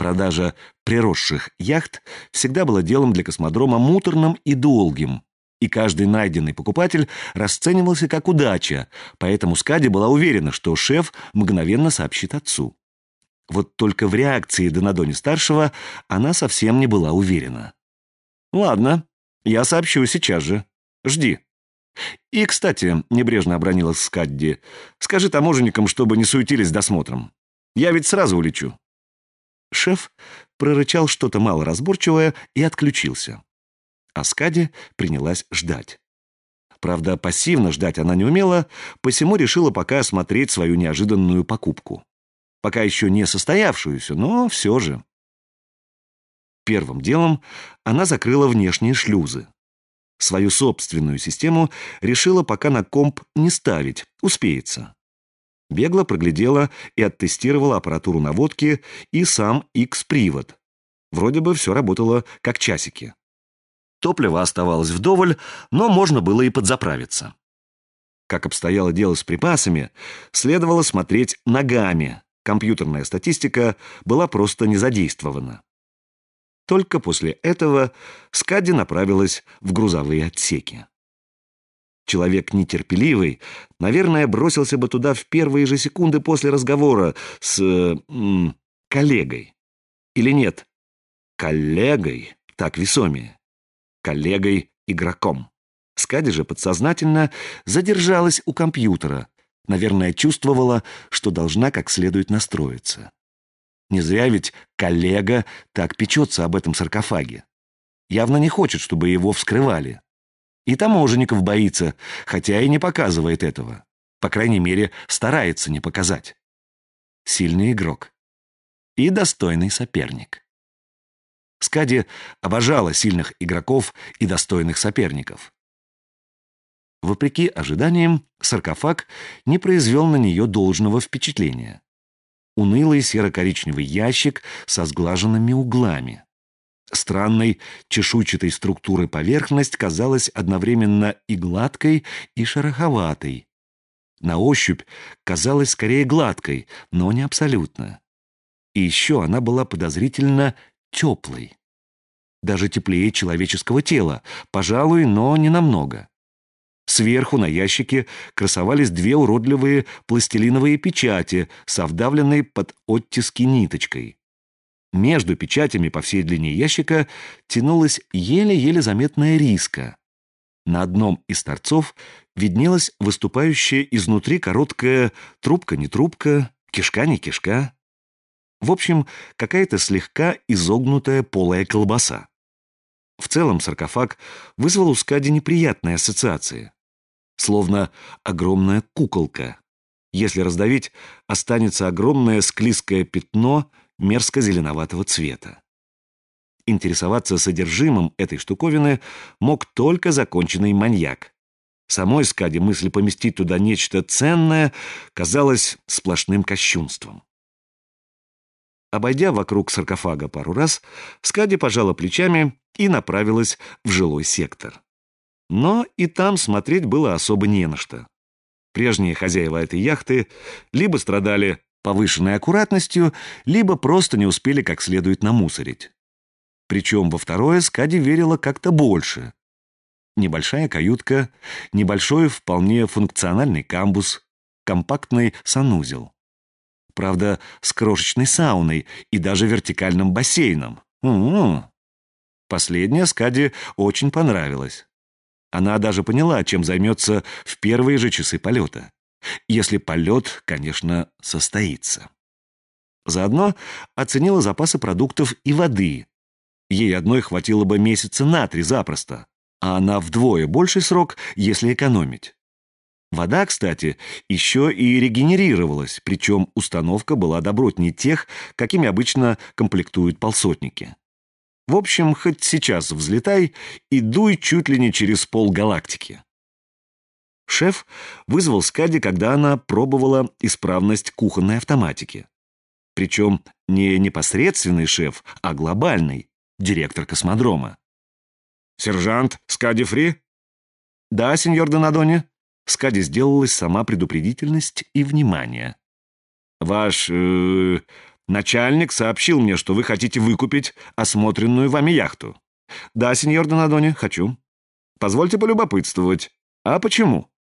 Продажа приросших яхт всегда была делом для космодрома муторным и долгим, и каждый найденный покупатель расценивался как удача, поэтому Скади была уверена, что шеф мгновенно сообщит отцу. Вот только в реакции Донадони-старшего она совсем не была уверена. «Ладно, я сообщу сейчас же. Жди». «И, кстати, — небрежно обронила Скадди, — скажи таможенникам, чтобы не суетились с досмотром. Я ведь сразу улечу». Шеф прорычал что-то малоразборчивое и отключился. А Скади принялась ждать. Правда, пассивно ждать она не умела, посему решила пока осмотреть свою неожиданную покупку. Пока еще не состоявшуюся, но все же. Первым делом она закрыла внешние шлюзы. Свою собственную систему решила пока на комп не ставить, успеется. Бегло проглядела и оттестировала аппаратуру наводки и сам X-привод. Вроде бы все работало как часики. Топлива оставалось вдоволь, но можно было и подзаправиться. Как обстояло дело с припасами, следовало смотреть ногами. Компьютерная статистика была просто не задействована. Только после этого Скади направилась в грузовые отсеки. Человек нетерпеливый, наверное, бросился бы туда в первые же секунды после разговора с коллегой. Или нет, коллегой, так весомее. Коллегой-игроком. Скади же подсознательно задержалась у компьютера. Наверное, чувствовала, что должна как следует настроиться. Не зря ведь коллега так печется об этом саркофаге. Явно не хочет, чтобы его вскрывали. И таможенников боится, хотя и не показывает этого. По крайней мере, старается не показать. Сильный игрок. И достойный соперник. Скади обожала сильных игроков и достойных соперников. Вопреки ожиданиям, саркофаг не произвел на нее должного впечатления. Унылый серо-коричневый ящик со сглаженными углами. Странной чешуйчатой структуры поверхность казалась одновременно и гладкой, и шероховатой. На ощупь казалась скорее гладкой, но не абсолютно. И еще она была подозрительно теплой. Даже теплее человеческого тела, пожалуй, но не намного. Сверху на ящике красовались две уродливые пластилиновые печати со вдавленной под оттиски ниточкой. Между печатями по всей длине ящика тянулась еле-еле заметная риска. На одном из торцов виднелась выступающая изнутри короткая трубка не трубка, кишка не кишка. В общем, какая-то слегка изогнутая полая колбаса. В целом саркофаг вызвал у Скади неприятные ассоциации. Словно огромная куколка. Если раздавить, останется огромное склизкое пятно мерзко-зеленоватого цвета. Интересоваться содержимым этой штуковины мог только законченный маньяк. Самой Скади мысль поместить туда нечто ценное казалась сплошным кощунством. Обойдя вокруг саркофага пару раз, Скади пожала плечами и направилась в жилой сектор. Но и там смотреть было особо не на что. Прежние хозяева этой яхты либо страдали повышенной аккуратностью, либо просто не успели как следует намусорить. Причем во второе Скади верила как-то больше. Небольшая каютка, небольшой вполне функциональный камбус, компактный санузел. Правда, с крошечной сауной и даже вертикальным бассейном. Последняя Скади очень понравилась. Она даже поняла, чем займется в первые же часы полета. Если полет, конечно, состоится. Заодно оценила запасы продуктов и воды. Ей одной хватило бы месяца на 3 запросто, а она вдвое больший срок, если экономить. Вода, кстати, еще и регенерировалась, причем установка была добротней тех, какими обычно комплектуют полсотники. В общем, хоть сейчас взлетай и дуй чуть ли не через полгалактики. Шеф вызвал Скади, когда она пробовала исправность кухонной автоматики. Причем не непосредственный шеф, а глобальный, директор космодрома. «Сержант, Скади Фри?» «Да, сеньор Донадони». Скади сделалась сама предупредительность и внимание. «Ваш Начальник сообщил мне, что вы хотите выкупить осмотренную вами яхту. Да, сеньор Донадони, хочу. Позвольте полюбопытствовать. А почему?